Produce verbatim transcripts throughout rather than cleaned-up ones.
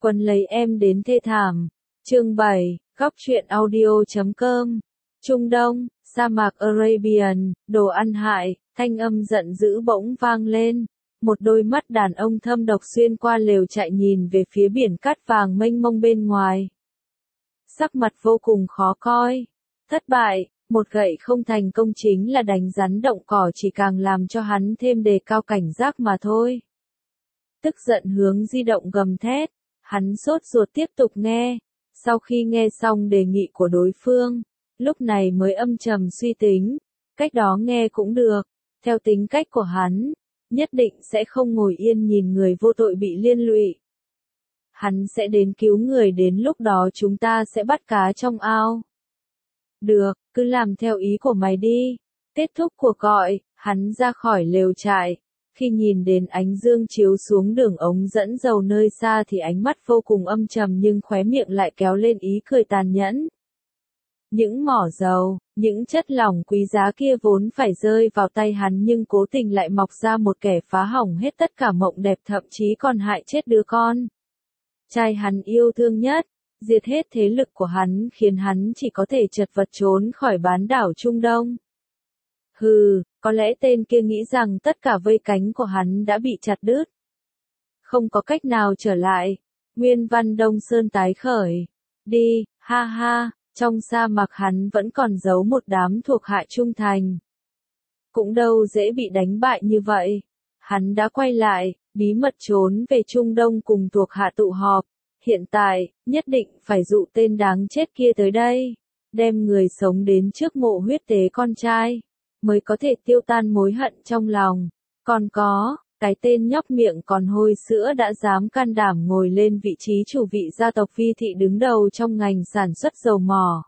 Quân lấy em đến thê thảm. Chương bảy, góc truyện audio chấm com. Trung Đông, sa mạc Arabian, đồ ăn hại, thanh âm giận dữ bỗng vang lên. Một đôi mắt đàn ông thâm độc xuyên qua lều trại nhìn về phía biển cát vàng mênh mông bên ngoài. Sắc mặt vô cùng khó coi. Thất bại, một gậy không thành công chính là đánh rắn động cỏ, chỉ càng làm cho hắn thêm đề cao cảnh giác mà thôi. Tức giận hướng di động gầm thét, hắn sốt ruột tiếp tục nghe. Sau khi nghe xong đề nghị của đối phương, lúc này mới âm trầm suy tính, cách đó nghe cũng được, theo tính cách của hắn, nhất định sẽ không ngồi yên nhìn người vô tội bị liên lụy. Hắn sẽ đến cứu người, đến lúc đó chúng ta sẽ bắt cá trong ao. Được, cứ làm theo ý của mày đi. Kết thúc cuộc gọi, hắn ra khỏi lều trại. Khi nhìn đến ánh dương chiếu xuống đường ống dẫn dầu nơi xa thì ánh mắt vô cùng âm trầm, nhưng khóe miệng lại kéo lên ý cười tàn nhẫn. Những mỏ dầu, những chất lỏng quý giá kia vốn phải rơi vào tay hắn, nhưng cố tình lại mọc ra một kẻ phá hỏng hết tất cả mộng đẹp, thậm chí còn hại chết đứa con trai hắn yêu thương nhất, diệt hết thế lực của hắn, khiến hắn chỉ có thể chật vật trốn khỏi bán đảo Trung Đông. Hừ, có lẽ tên kia nghĩ rằng tất cả vây cánh của hắn đã bị chặt đứt, không có cách nào trở lại. Nguyên văn Đông Sơn tái khởi. Đi, ha ha, trong sa mạc hắn vẫn còn giấu một đám thuộc hạ trung thành. Cũng đâu dễ bị đánh bại như vậy. Hắn đã quay lại, bí mật trốn về Trung Đông cùng thuộc hạ tụ họp. Hiện tại, nhất định phải dụ tên đáng chết kia tới đây, đem người sống đến trước mộ huyết tế con trai, mới có thể tiêu tan mối hận trong lòng. Còn có, cái tên nhóc miệng còn hôi sữa đã dám can đảm ngồi lên vị trí chủ vị gia tộc Vi thị đứng đầu trong ngành sản xuất dầu mỏ.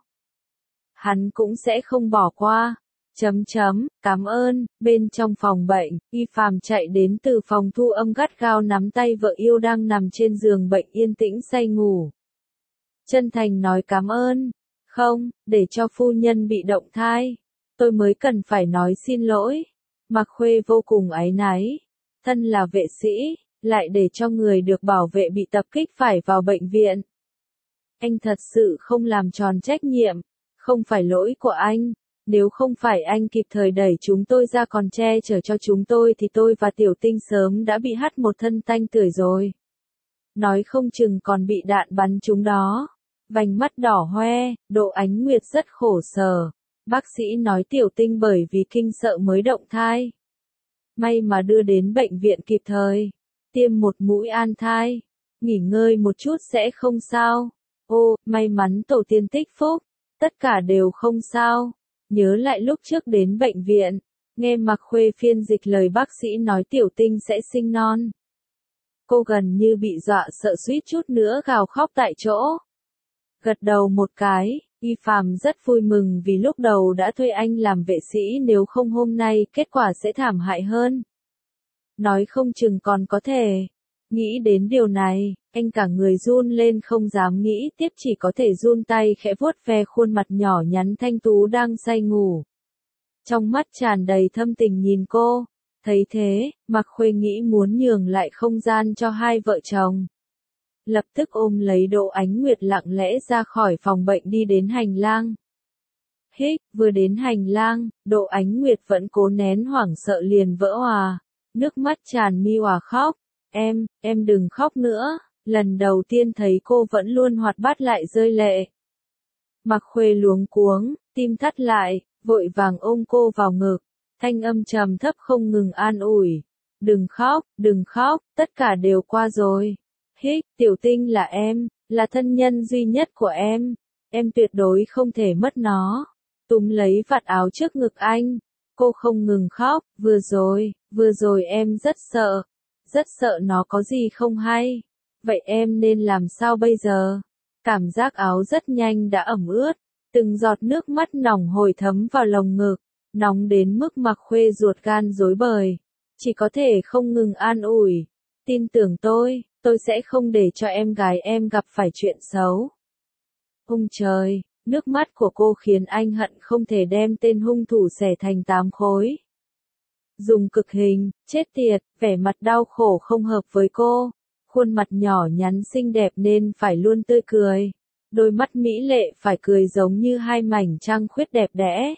Hắn cũng sẽ không bỏ qua. Chấm chấm, cảm ơn. Bên trong phòng bệnh, Y Phàm chạy đến từ phòng thu âm gắt gao nắm tay vợ yêu đang nằm trên giường bệnh yên tĩnh say ngủ. Chân thành nói cảm ơn. Không, để cho phu nhân bị động thai. Tôi mới cần phải nói xin lỗi. Mạc Khuê vô cùng áy náy. Thân là vệ sĩ, lại để cho người được bảo vệ bị tập kích phải vào bệnh viện. Anh thật sự không làm tròn trách nhiệm. Không phải lỗi của anh. Nếu không phải anh kịp thời đẩy chúng tôi ra còn che chở cho chúng tôi thì tôi và Tiểu Tinh sớm đã bị hắt một thân tanh tưởi rồi. Nói không chừng còn bị đạn bắn trúng đó. Vành mắt đỏ hoe, Đỗ Ánh Nguyệt rất khổ sở. Bác sĩ nói Tiểu Tinh bởi vì kinh sợ mới động thai. May mà đưa đến bệnh viện kịp thời. Tiêm một mũi an thai. Nghỉ ngơi một chút sẽ không sao. Ô, may mắn tổ tiên tích phúc. Tất cả đều không sao. Nhớ lại lúc trước đến bệnh viện, nghe Mạc Khuê phiên dịch lời bác sĩ nói Tiểu Tinh sẽ sinh non. Cô gần như bị dọa sợ suýt chút nữa gào khóc tại chỗ. Gật đầu một cái, Y Phàm rất vui mừng vì lúc đầu đã thuê anh làm vệ sĩ, nếu không hôm nay kết quả sẽ thảm hại hơn. Nói không chừng còn có thể. Nghĩ đến điều này, anh cả người run lên không dám nghĩ tiếp, chỉ có thể run tay khẽ vuốt ve khuôn mặt nhỏ nhắn thanh tú đang say ngủ. Trong mắt tràn đầy thâm tình nhìn cô. Thấy thế, Mạc Khuê nghĩ muốn nhường lại không gian cho hai vợ chồng. Lập tức ôm lấy Đỗ Ánh Nguyệt lặng lẽ ra khỏi phòng bệnh đi đến hành lang. Hích, vừa đến hành lang, Đỗ Ánh Nguyệt vẫn cố nén hoảng sợ liền vỡ òa. Nước mắt tràn mi òa khóc. Em, em đừng khóc nữa. Lần đầu tiên thấy cô vẫn luôn hoạt bát lại rơi lệ. Mạc Khuê luống cuống, tim thắt lại, vội vàng ôm cô vào ngực. Thanh âm trầm thấp không ngừng an ủi. Đừng khóc, đừng khóc, tất cả đều qua rồi. Hích, Tiểu Tinh là em, là thân nhân duy nhất của em. Em tuyệt đối không thể mất nó. Túm lấy vạt áo trước ngực anh. Cô không ngừng khóc, vừa rồi, vừa rồi em rất sợ. Rất sợ nó có gì không hay. Vậy em nên làm sao bây giờ? Cảm giác áo rất nhanh đã ẩm ướt. Từng giọt nước mắt nóng hổi thấm vào lồng ngực. Nóng đến mức Mạc Khuê ruột gan rối bời. Chỉ có thể không ngừng an ủi. Tin tưởng tôi, tôi sẽ không để cho em gái em gặp phải chuyện xấu. Ôi trời, nước mắt của cô khiến anh hận không thể đem tên hung thủ xẻ thành tám khối. Dùng cực hình, chết tiệt, vẻ mặt đau khổ không hợp với cô. Khuôn mặt nhỏ nhắn xinh đẹp nên phải luôn tươi cười. Đôi mắt mỹ lệ phải cười giống như hai mảnh trăng khuyết đẹp đẽ.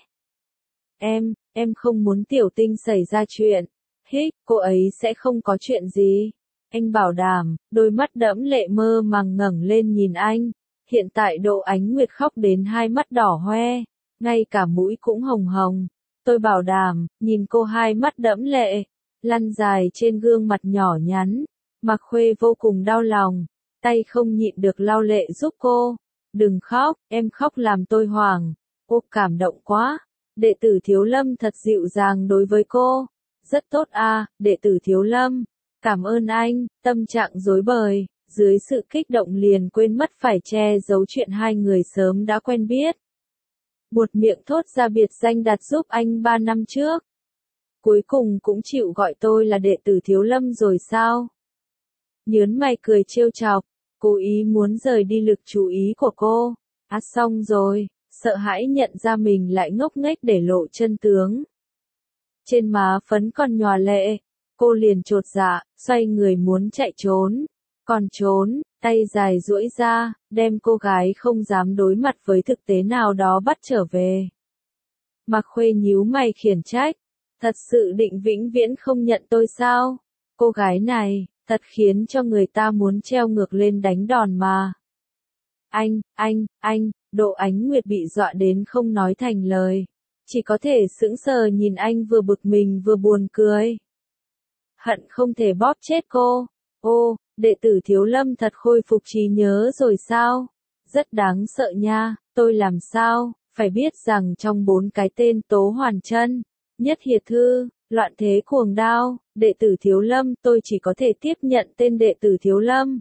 Em, em không muốn Tiểu Tinh xảy ra chuyện. Hích, cô ấy sẽ không có chuyện gì. Anh bảo đảm, đôi mắt đẫm lệ mơ màng ngẩng lên nhìn anh. Hiện tại Đỗ Ánh Nguyệt khóc đến hai mắt đỏ hoe, ngay cả mũi cũng hồng hồng. Tôi bảo đảm, nhìn cô hai mắt đẫm lệ, lăn dài trên gương mặt nhỏ nhắn. Mạc Khuê vô cùng đau lòng, tay không nhịn được lau lệ giúp cô. Đừng khóc, em khóc làm tôi hoảng. Cô cảm động quá. Đệ tử Thiếu Lâm thật dịu dàng đối với cô. Rất tốt à, đệ tử Thiếu Lâm. Cảm ơn anh, tâm trạng rối bời. Dưới sự kích động liền quên mất phải che giấu chuyện hai người sớm đã quen biết. Buột miệng thốt ra biệt danh đặt giúp anh ba năm trước. Cuối cùng cũng chịu gọi tôi là đệ tử Thiếu Lâm rồi sao? Nhớn mày cười trêu chọc, cố ý muốn rời đi lực chú ý của cô. À xong rồi, sợ hãi nhận ra mình lại ngốc nghếch để lộ chân tướng. Trên má phấn còn nhòa lệ, cô liền chột dạ, xoay người muốn chạy trốn. Còn trốn, tay dài duỗi ra, đem cô gái không dám đối mặt với thực tế nào đó bắt trở về. Mạc Khuê nhíu mày khiển trách, thật sự định vĩnh viễn không nhận tôi sao? Cô gái này, thật khiến cho người ta muốn treo ngược lên đánh đòn mà. Anh, anh, anh, Đỗ Ánh Nguyệt bị dọa đến không nói thành lời. Chỉ có thể sững sờ nhìn anh vừa bực mình vừa buồn cười. Hận không thể bóp chết cô. Ô, đệ tử Thiếu Lâm thật khôi phục trí nhớ rồi sao? Rất đáng sợ nha, tôi làm sao? Phải biết rằng trong bốn cái tên Tố Hoàn Chân, Nhất Hiệt Thư, Loạn Thế Cuồng Đao, đệ tử Thiếu Lâm, tôi chỉ có thể tiếp nhận tên đệ tử Thiếu Lâm.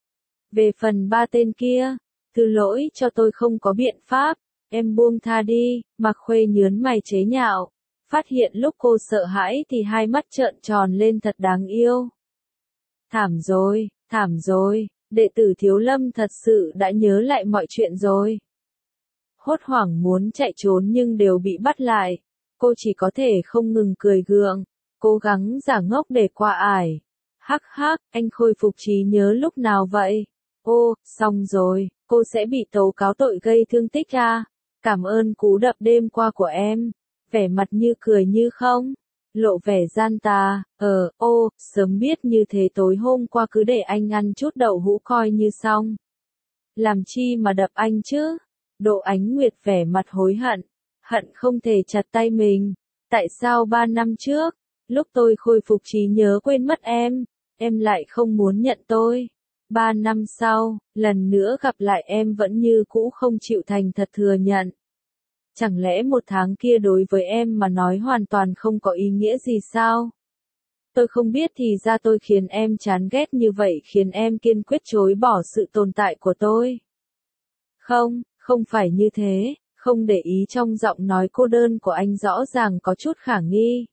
Về phần ba tên kia, thứ lỗi cho tôi không có biện pháp, em buông tha đi. Mạc Khuê nhớn mày chế nhạo, phát hiện lúc cô sợ hãi thì hai mắt trợn tròn lên thật đáng yêu. Thảm rồi, thảm rồi, đệ tử Thiếu Lâm thật sự đã nhớ lại mọi chuyện rồi. Hốt hoảng muốn chạy trốn nhưng đều bị bắt lại. Cô chỉ có thể không ngừng cười gượng, cố gắng giả ngốc để qua ải. Hắc hắc, anh khôi phục trí nhớ lúc nào vậy? Ô, xong rồi, cô sẽ bị tố cáo tội gây thương tích à? Cảm ơn cú đập đêm qua của em. Vẻ mặt như cười như không, lộ vẻ gian tà. Ờ, ô, sớm biết như thế tối hôm qua cứ để anh ăn chút đậu hũ coi như xong. Làm chi mà đập anh chứ? Đỗ Ánh Nguyệt vẻ mặt hối hận, hận không thể chặt tay mình. Tại sao ba năm trước, lúc tôi khôi phục trí nhớ quên mất em, em lại không muốn nhận tôi? Ba năm sau, lần nữa gặp lại em vẫn như cũ không chịu thành thật thừa nhận. Chẳng lẽ một tháng kia đối với em mà nói hoàn toàn không có ý nghĩa gì sao? Tôi không biết thì ra tôi khiến em chán ghét như vậy, khiến em kiên quyết chối bỏ sự tồn tại của tôi. Không, không phải như thế, không để ý trong giọng nói cô đơn của anh rõ ràng có chút khả nghi.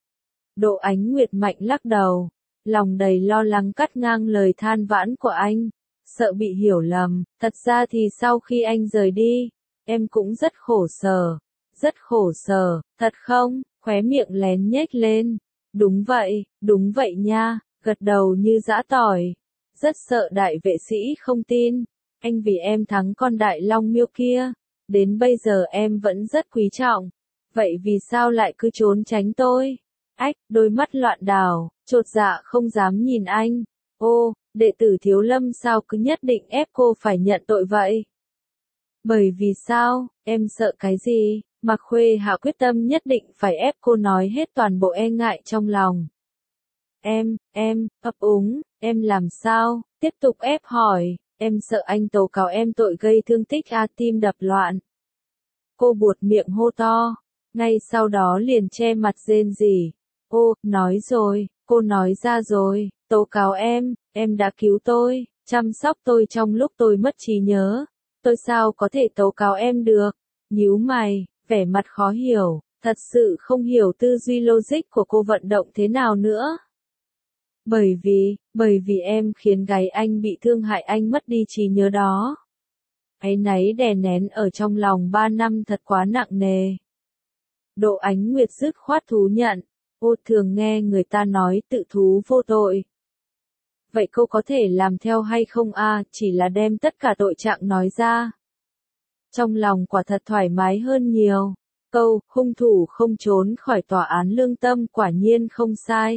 Đỗ Ánh Nguyệt mạnh lắc đầu, lòng đầy lo lắng cắt ngang lời than vãn của anh, sợ bị hiểu lầm. Thật ra thì sau khi anh rời đi, em cũng rất khổ sở, rất khổ sở, thật không? Khóe miệng lén nhếch lên. Đúng vậy, đúng vậy nha, gật đầu như giã tỏi. Rất sợ đại vệ sĩ không tin, anh vì em thắng con đại long miêu kia, đến bây giờ em vẫn rất quý trọng. Vậy vì sao lại cứ trốn tránh tôi? Ách, đôi mắt loạn đảo, chột dạ không dám nhìn anh. Ô, đệ tử Thiếu Lâm sao cứ nhất định ép cô phải nhận tội vậy? Bởi vì sao, em sợ cái gì? Mạc Khuê hạ quyết tâm nhất định phải ép cô nói hết toàn bộ e ngại trong lòng. Em, em, ấp úng, em làm sao? Tiếp tục ép hỏi, em sợ anh tố cáo em tội gây thương tích à, tim đập loạn. Cô buột miệng hô to, ngay sau đó liền che mặt rên rỉ. Ô, nói rồi, cô nói ra rồi, tố cáo em, em đã cứu tôi, chăm sóc tôi trong lúc tôi mất trí nhớ. Tôi sao có thể tố cáo em được? Nhíu mày, vẻ mặt khó hiểu, thật sự không hiểu tư duy logic của cô vận động thế nào nữa. Bởi vì, bởi vì em khiến gái anh bị thương hại anh mất đi trí nhớ đó. Áy náy đè nén ở trong lòng ba năm thật quá nặng nề. Đỗ Ánh Nguyệt dứt khoát thú nhận, ô thường nghe người ta nói tự thú vô tội. vậy cô có thể làm theo hay không a? Chỉ là đem tất cả tội trạng nói ra. Trong lòng quả thật thoải mái hơn nhiều. Câu, hung thủ không trốn khỏi tòa án lương tâm quả nhiên không sai.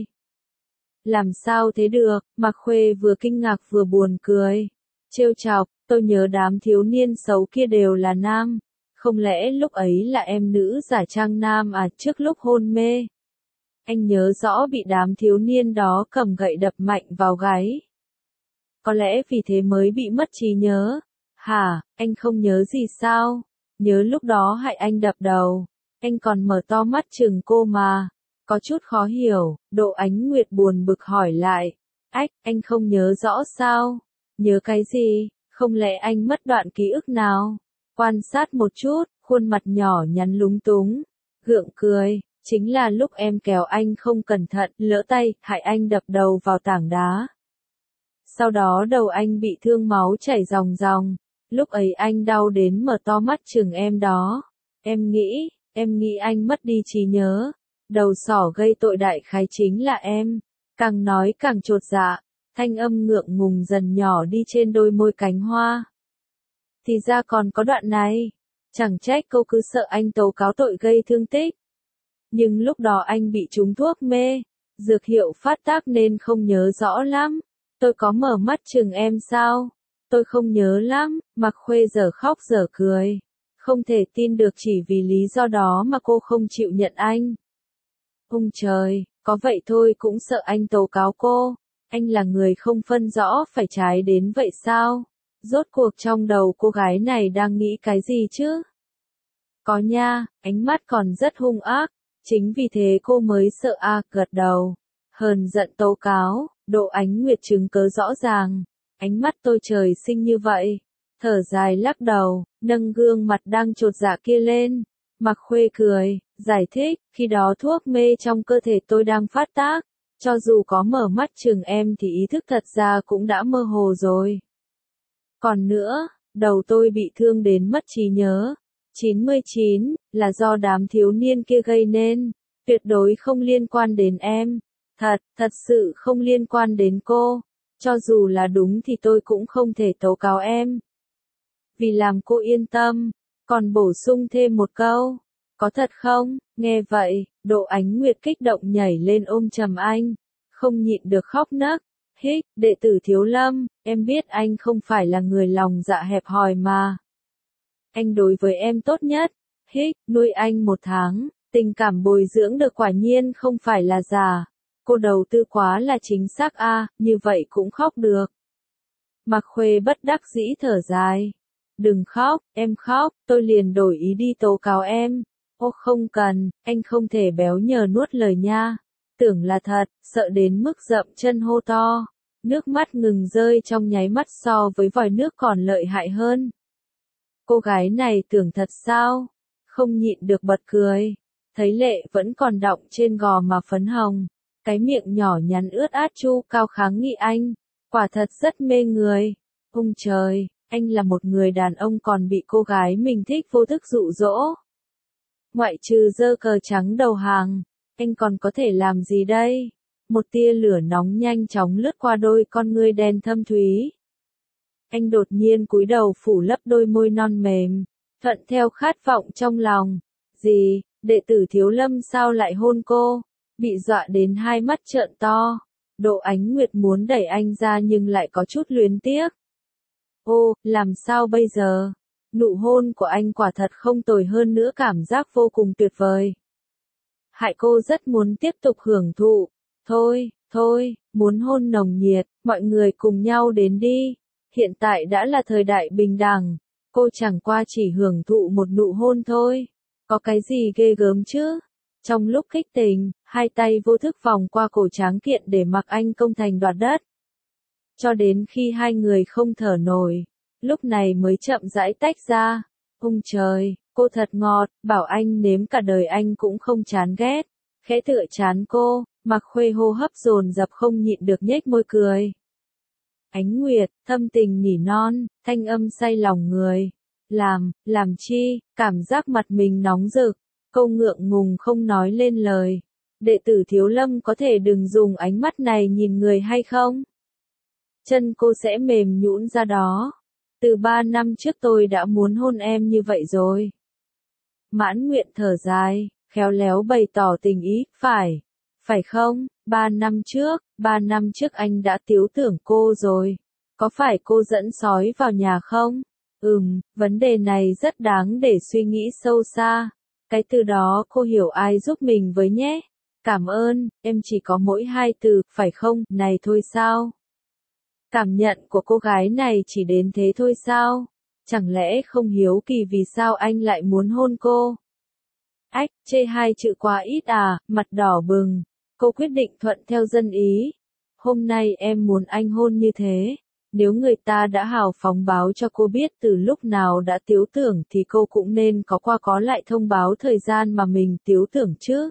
Làm sao thế được, Mạc Khuê vừa kinh ngạc vừa buồn cười. Trêu chọc, tôi nhớ đám thiếu niên xấu kia đều là nam. Không lẽ lúc ấy là em nữ giả trang nam à? Trước lúc hôn mê, anh nhớ rõ bị đám thiếu niên đó cầm gậy đập mạnh vào gáy. Có lẽ vì thế mới bị mất trí nhớ. Hả, anh không nhớ gì sao? Nhớ lúc đó hại anh đập đầu. Anh còn mở to mắt chừng cô mà. Có chút khó hiểu, Đỗ Ánh Nguyệt buồn bực hỏi lại. Ách, anh không nhớ rõ sao? Nhớ cái gì? Không lẽ anh mất đoạn ký ức nào? Quan sát một chút, khuôn mặt nhỏ nhắn lúng túng. Gượng cười, chính là lúc em kéo anh không cẩn thận, lỡ tay, hại anh đập đầu vào tảng đá. Sau đó đầu anh bị thương máu chảy ròng ròng. Lúc ấy anh đau đến mở to mắt chừng em đó. Em nghĩ, em nghĩ anh mất đi trí nhớ. Đầu sỏ gây tội đại khái chính là em. Càng nói càng chột dạ, thanh âm ngượng ngùng dần nhỏ đi trên đôi môi cánh hoa. Thì ra còn có đoạn này. Chẳng trách cô cứ sợ anh tố cáo tội gây thương tích. Nhưng lúc đó anh bị trúng thuốc mê, dược hiệu phát tác nên không nhớ rõ lắm. Tôi có mở mắt chừng em sao? Tôi không nhớ lắm, Mạc Khuê giờ khóc giờ cười. Không thể tin được chỉ vì lý do đó mà cô không chịu nhận anh. Ôi trời, có vậy thôi cũng sợ anh tố cáo cô. Anh là người không phân rõ phải trái đến vậy sao? Rốt cuộc trong đầu cô gái này đang nghĩ cái gì chứ? Có nha, ánh mắt còn rất hung ác. Chính vì thế cô mới sợ a à, gật đầu. Hờn giận tố cáo, Đỗ Ánh Nguyệt chứng cớ rõ ràng. Ánh mắt tôi trời sinh như vậy. Thở dài lắc đầu, nâng gương mặt đang chột dạ kia lên. Mạc Khuê cười, giải thích, khi đó thuốc mê trong cơ thể tôi đang phát tác. Cho dù có mở mắt chừng em thì ý thức thật ra cũng đã mơ hồ rồi. Còn nữa, đầu tôi bị thương đến mất trí nhớ. chín mươi chín, là do đám thiếu niên kia gây nên. Tuyệt đối không liên quan đến em. Thật, thật sự không liên quan đến cô. Cho dù là đúng thì tôi cũng không thể tố cáo em. Vì làm cô yên tâm, còn bổ sung thêm một câu. Có thật không? Nghe vậy, Đỗ Ánh Nguyệt kích động nhảy lên ôm chầm anh. Không nhịn được khóc nấc. Hích, đệ tử Thiếu Lâm, em biết anh không phải là người lòng dạ hẹp hòi mà. Anh đối với em tốt nhất. Hích, nuôi anh một tháng, tình cảm bồi dưỡng được quả nhiên không phải là giả. Cô đầu tư quá là chính xác a, à, như vậy cũng khóc được. Mạc Khuê bất đắc dĩ thở dài. Đừng khóc, em khóc, tôi liền đổi ý đi tố cáo em. Ô không cần, anh không thể béo nhờ nuốt lời nha. Tưởng là thật, sợ đến mức dậm chân hô to. Nước mắt ngừng rơi trong nháy mắt so với vòi nước còn lợi hại hơn. Cô gái này tưởng thật sao? Không nhịn được bật cười. Thấy lệ vẫn còn đọng trên gò má phấn hồng. Cái miệng nhỏ nhắn ướt át chu cao kháng nghị anh. Quả thật rất mê người. Ôi trời, anh là một người đàn ông còn bị cô gái mình thích vô thức dụ dỗ. Ngoại trừ giơ cờ trắng đầu hàng, anh còn có thể làm gì đây? Một tia lửa nóng nhanh chóng lướt qua đôi con ngươi đen thâm thúy. Anh đột nhiên cúi đầu phủ lấp đôi môi non mềm, thuận theo khát vọng trong lòng. Gì, đệ tử Thiếu Lâm sao lại hôn cô? Bị dọa đến hai mắt trợn to. Đỗ Ánh Nguyệt muốn đẩy anh ra nhưng lại có chút luyến tiếc. Ô, làm sao bây giờ? Nụ hôn của anh quả thật không tồi hơn nữa, cảm giác vô cùng tuyệt vời. Hại cô rất muốn tiếp tục hưởng thụ. Thôi, thôi, muốn hôn nồng nhiệt, mọi người cùng nhau đến đi. Hiện tại đã là thời đại bình đẳng. Cô chẳng qua chỉ hưởng thụ một nụ hôn thôi. Có cái gì ghê gớm chứ? Trong lúc kích tình, hai tay vô thức vòng qua cổ tráng kiện để mặc anh công thành đoạt đất. Cho đến khi hai người không thở nổi, lúc này mới chậm rãi tách ra. Ôi trời, cô thật ngọt, bảo anh nếm cả đời anh cũng không chán ghét. Khẽ tựa chán cô, Mạc Khuê hô hấp dồn dập không nhịn được nhếch môi cười. Ánh Nguyệt, thâm tình nỉ non, thanh âm say lòng người. Làm, làm chi, cảm giác mặt mình nóng rực. Câu ngượng ngùng không nói lên lời. Đệ tử Thiếu Lâm có thể đừng dùng ánh mắt này nhìn người hay không? chân cô sẽ mềm nhũn ra đó. Từ ba năm trước tôi đã muốn hôn em như vậy rồi. Mãn Nguyện thở dài, khéo léo bày tỏ tình ý, phải, phải không, ba năm trước, ba năm trước anh đã tiếu tưởng cô rồi. Có phải cô dẫn sói vào nhà không? Ừm, vấn đề này rất đáng để suy nghĩ sâu xa. Cái từ đó cô hiểu ai giúp mình với nhé. Cảm ơn, em chỉ có mỗi hai từ, phải không, này thôi sao? Cảm nhận của cô gái này chỉ đến thế thôi sao? Chẳng lẽ không hiếu kỳ vì sao anh lại muốn hôn cô? Ách, chê hai chữ quá ít à, mặt đỏ bừng. Cô quyết định thuận theo dân ý. Hôm nay em muốn anh hôn như thế. Nếu người ta đã hào phóng báo cho cô biết từ lúc nào đã tiếu tưởng thì cô cũng nên có qua có lại thông báo thời gian mà mình tiếu tưởng chứ.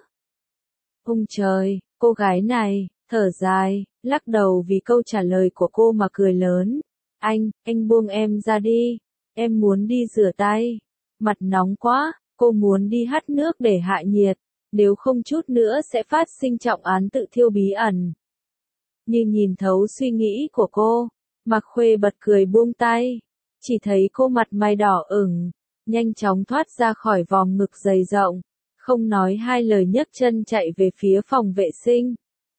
Ông trời, cô gái này, thở dài, lắc đầu vì câu trả lời của cô mà cười lớn. Anh, anh buông em ra đi. Em muốn đi rửa tay. Mặt nóng quá, cô muốn đi hắt nước để hạ nhiệt. Nếu không chút nữa sẽ phát sinh trọng án tự thiêu bí ẩn. Như nhìn thấu suy nghĩ của cô, Mạc Khuê bật cười buông tay. Chỉ thấy cô mặt mày đỏ ửng, nhanh chóng thoát ra khỏi vòng ngực dày rộng. Không nói hai lời nhấc chân chạy về phía phòng vệ sinh.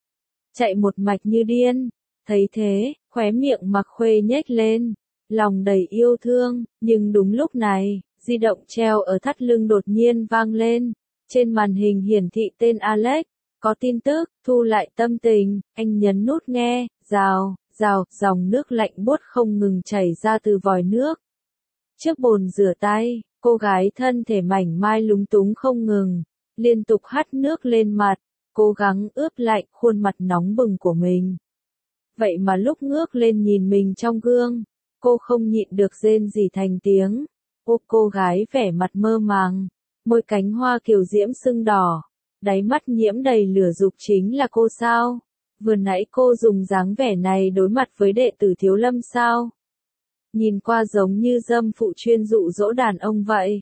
Chạy một mạch như điên. Thấy thế, khóe miệng Mạc Khuê nhếch lên, lòng đầy yêu thương, nhưng đúng lúc này, di động treo ở thắt lưng đột nhiên vang lên. Trên màn hình hiển thị tên Alex, có tin tức, thu lại tâm tình, anh nhấn nút nghe, rào, rào, dòng nước lạnh buốt không ngừng chảy ra từ vòi nước. Trước bồn rửa tay, cô gái thân thể mảnh mai lúng túng không ngừng, liên tục hắt nước lên mặt, cố gắng ướp lạnh khuôn mặt nóng bừng của mình. Vậy mà lúc ngước lên nhìn mình trong gương, cô không nhịn được rên rỉ thành tiếng. Ô, cô gái vẻ mặt mơ màng, môi cánh hoa kiều diễm sưng đỏ, đáy mắt nhiễm đầy lửa dục chính là cô sao? Vừa nãy cô dùng dáng vẻ này đối mặt với đệ tử Thiếu Lâm sao? Nhìn qua giống như dâm phụ chuyên dụ dỗ đàn ông vậy.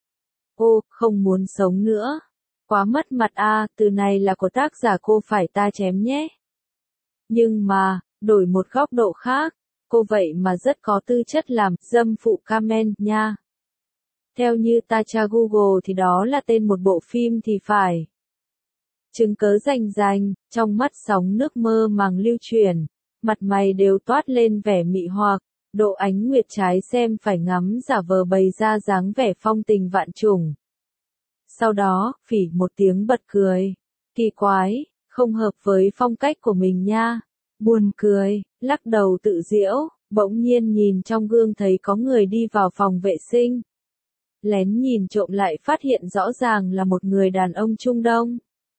Ô, không muốn sống nữa. Quá mất mặt a, à, từ này là của tác giả cô phải ta chém nhé. Nhưng mà, đổi một góc độ khác, cô vậy mà rất có tư chất làm dâm phụ Kamen nha. Theo như ta tra Google thì đó là tên một bộ phim thì phải. Chứng cớ rành rành, trong mắt sóng nước mơ màng lưu chuyển, mặt mày đều toát lên vẻ mị hoặc, Độ Ánh Nguyệt trái xem phải ngắm giả vờ bày ra dáng vẻ phong tình vạn trùng. Sau đó, phỉ một tiếng bật cười. Kỳ quái, không hợp với phong cách của mình nha. Buồn cười, lắc đầu tự giễu, bỗng nhiên nhìn trong gương thấy có người đi vào phòng vệ sinh. Lén nhìn trộm lại phát hiện rõ ràng là một người đàn ông Trung Đông.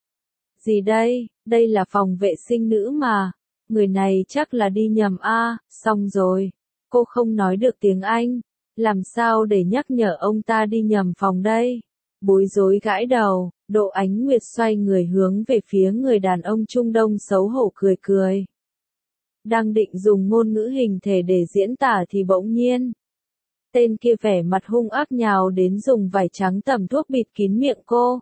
Gì đây, đây là phòng vệ sinh nữ mà. Người này chắc là đi nhầm a, à, xong rồi. Cô không nói được tiếng Anh, làm sao để nhắc nhở ông ta đi nhầm phòng đây? Bối rối gãi đầu, Độ Ánh Nguyệt xoay người hướng về phía người đàn ông Trung Đông xấu hổ cười cười. Đang định dùng ngôn ngữ hình thể để diễn tả thì bỗng nhiên. Tên kia vẻ mặt hung ác nhào đến dùng vải trắng tẩm thuốc bịt kín miệng cô.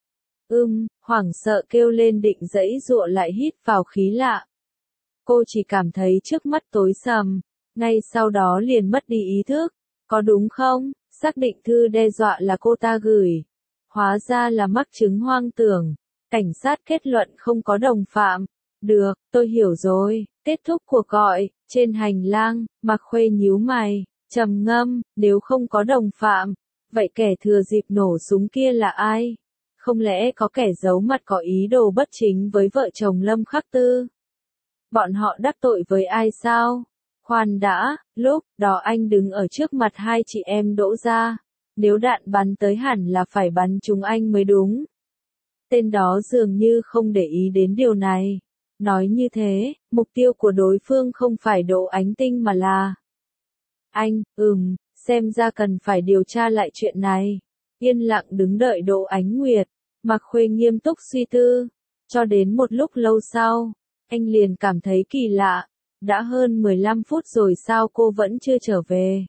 Ưm, hoảng sợ kêu lên định giãy giụa lại hít vào khí lạ. Cô chỉ cảm thấy trước mắt tối sầm, ngay sau đó liền mất đi ý thức. Có đúng không? Xác định thư đe dọa là cô ta gửi. Hóa ra là mắc chứng hoang tưởng. Cảnh sát kết luận không có đồng phạm. Được, tôi hiểu rồi. Kết thúc cuộc gọi, trên hành lang, Mạc Khuê nhíu mày, trầm ngâm, nếu không có đồng phạm, vậy kẻ thừa dịp nổ súng kia là ai? Không lẽ có kẻ giấu mặt có ý đồ bất chính với vợ chồng Lâm Khắc Tư? Bọn họ đắc tội với ai sao? Khoan đã, lúc đó anh đứng ở trước mặt hai chị em Đỗ gia. Nếu đạn bắn tới hẳn là phải bắn trúng anh mới đúng. Tên đó dường như không để ý đến điều này. Nói như thế, mục tiêu của đối phương không phải Đỗ Ánh Tinh mà là anh, ừm, xem ra cần phải điều tra lại chuyện này. Yên lặng đứng đợi Đỗ Ánh Nguyệt, Mạc Khuê nghiêm túc suy tư. Cho đến một lúc lâu sau, anh liền cảm thấy kỳ lạ. Đã hơn mười lăm phút rồi sao cô vẫn chưa trở về?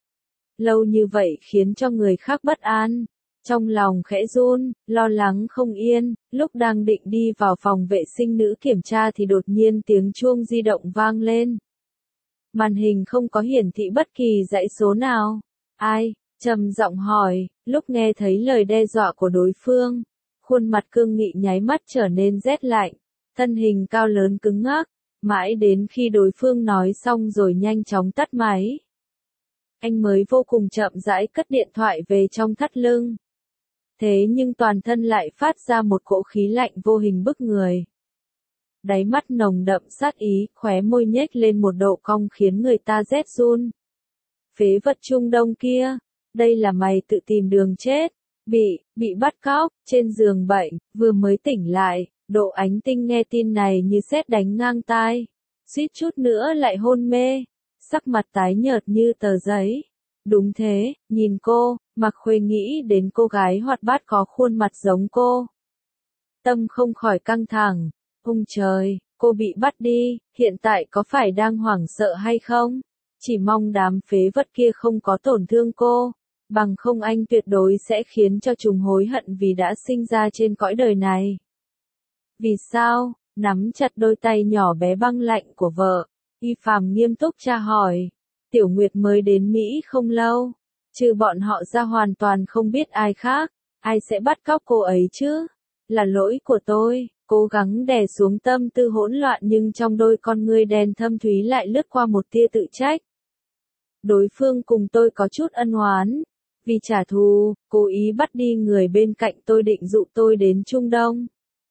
Lâu như vậy khiến cho người khác bất an. Trong lòng khẽ run, lo lắng không yên, lúc đang định đi vào phòng vệ sinh nữ kiểm tra thì đột nhiên tiếng chuông di động vang lên. Màn hình không có hiển thị bất kỳ dãy số nào. Ai? Trầm giọng hỏi, lúc nghe thấy lời đe dọa của đối phương. Khuôn mặt cương nghị nháy mắt trở nên rét lạnh. Thân hình cao lớn cứng ngắc. Mãi đến khi đối phương nói xong rồi nhanh chóng tắt máy. Anh mới vô cùng chậm rãi cất điện thoại về trong thắt lưng. Thế nhưng toàn thân lại phát ra một cỗ khí lạnh vô hình bức người. Đáy mắt nồng đậm sát ý, khóe môi nhếch lên một độ cong khiến người ta rét run. Phế vật Trung Đông kia, đây là mày tự tìm đường chết, bị, bị bắt cóc, trên giường bệnh, vừa mới tỉnh lại, Độ Ánh Tinh nghe tin này như sét đánh ngang tai, suýt chút nữa lại hôn mê, sắc mặt tái nhợt như tờ giấy. Đúng thế, nhìn cô, Mạc Khuê nghĩ đến cô gái hoạt bát có khuôn mặt giống cô. Tâm không khỏi căng thẳng, ôi trời, cô bị bắt đi, hiện tại có phải đang hoảng sợ hay không? Chỉ mong đám phế vật kia không có tổn thương cô, bằng không anh tuyệt đối sẽ khiến cho chúng hối hận vì đã sinh ra trên cõi đời này. Vì sao? Nắm chặt đôi tay nhỏ bé băng lạnh của vợ, Y Phàm nghiêm túc tra hỏi. Tiểu Nguyệt mới đến Mỹ không lâu, trừ bọn họ ra hoàn toàn không biết ai khác, ai sẽ bắt cóc cô ấy chứ? Là lỗi của tôi, cố gắng đè xuống tâm tư hỗn loạn nhưng trong đôi con ngươi đen thâm thúy lại lướt qua một tia tự trách. Đối phương cùng tôi có chút ân oán, vì trả thù, cố ý bắt đi người bên cạnh tôi định dụ tôi đến Trung Đông.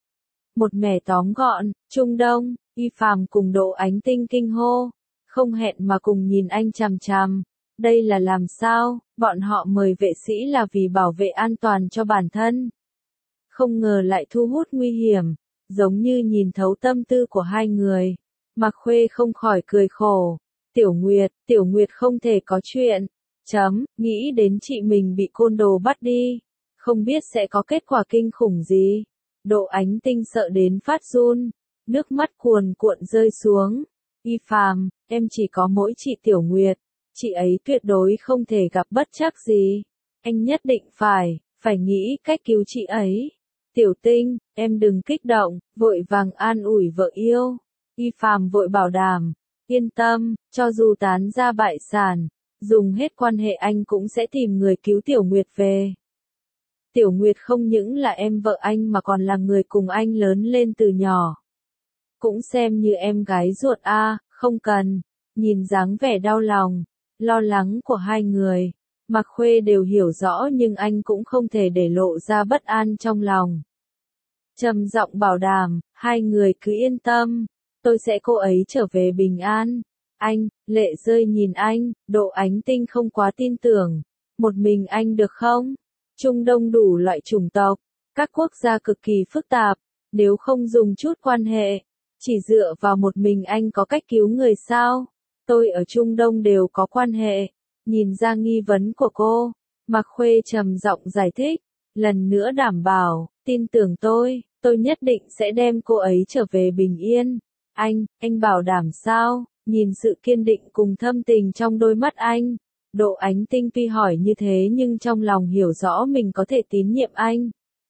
Một mẻ tóm gọn, Trung Đông, Y Phàm cùng Độ Ánh Tinh kinh hô, không hẹn mà cùng nhìn anh chằm chằm. Đây là làm sao? Bọn họ mời vệ sĩ là vì bảo vệ an toàn cho bản thân. Không ngờ lại thu hút nguy hiểm, giống như nhìn thấu tâm tư của hai người. Mạc Khuê không khỏi cười khổ. Tiểu Nguyệt, Tiểu Nguyệt không thể có chuyện. Chấm, nghĩ đến chị mình bị côn đồ bắt đi. Không biết sẽ có kết quả kinh khủng gì. Độ Ánh Tinh sợ đến phát run. Nước mắt cuồn cuộn rơi xuống. Y Phàm, em chỉ có mỗi chị Tiểu Nguyệt. Chị ấy tuyệt đối không thể gặp bất trắc gì. Anh nhất định phải, phải nghĩ cách cứu chị ấy. Tiểu Tinh, em đừng kích động, vội vàng an ủi vợ yêu. Y Phàm vội bảo đảm, yên tâm, cho dù tán ra bại sản, dùng hết quan hệ anh cũng sẽ tìm người cứu Tiểu Nguyệt về. Tiểu Nguyệt không những là em vợ anh mà còn là người cùng anh lớn lên từ nhỏ. Cũng xem như em gái ruột a, à, không cần. Nhìn dáng vẻ đau lòng, lo lắng của hai người, Mạc Khuê đều hiểu rõ nhưng anh cũng không thể để lộ ra bất an trong lòng. Trầm giọng bảo đảm, hai người cứ yên tâm, tôi sẽ cô ấy trở về bình an. Anh, lệ rơi nhìn anh, Độ Ánh Tinh không quá tin tưởng. Một mình anh được không? Trung Đông đủ loại chủng tộc, các quốc gia cực kỳ phức tạp, nếu không dùng chút quan hệ, chỉ dựa vào một mình anh có cách cứu người sao? Tôi ở Trung Đông đều có quan hệ. Nhìn ra nghi vấn của cô, Mạc Khuê trầm giọng giải thích, lần nữa đảm bảo, tin tưởng tôi, tôi nhất định sẽ đem cô ấy trở về bình yên. Anh, anh bảo đảm sao? Nhìn sự kiên định cùng thâm tình trong đôi mắt anh, Độ Ánh Tinh tuy hỏi như thế nhưng trong lòng hiểu rõ mình có thể tín nhiệm anh.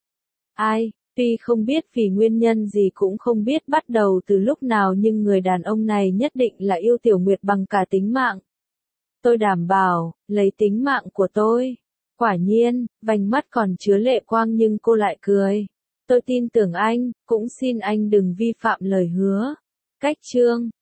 Ai? Tuy không biết vì nguyên nhân gì cũng không biết bắt đầu từ lúc nào nhưng người đàn ông này nhất định là yêu Tiểu Nguyệt bằng cả tính mạng. Tôi đảm bảo, lấy tính mạng của tôi. Quả nhiên, vành mắt còn chứa lệ quang nhưng cô lại cười. Tôi tin tưởng anh, cũng xin anh đừng vi phạm lời hứa. Cách chương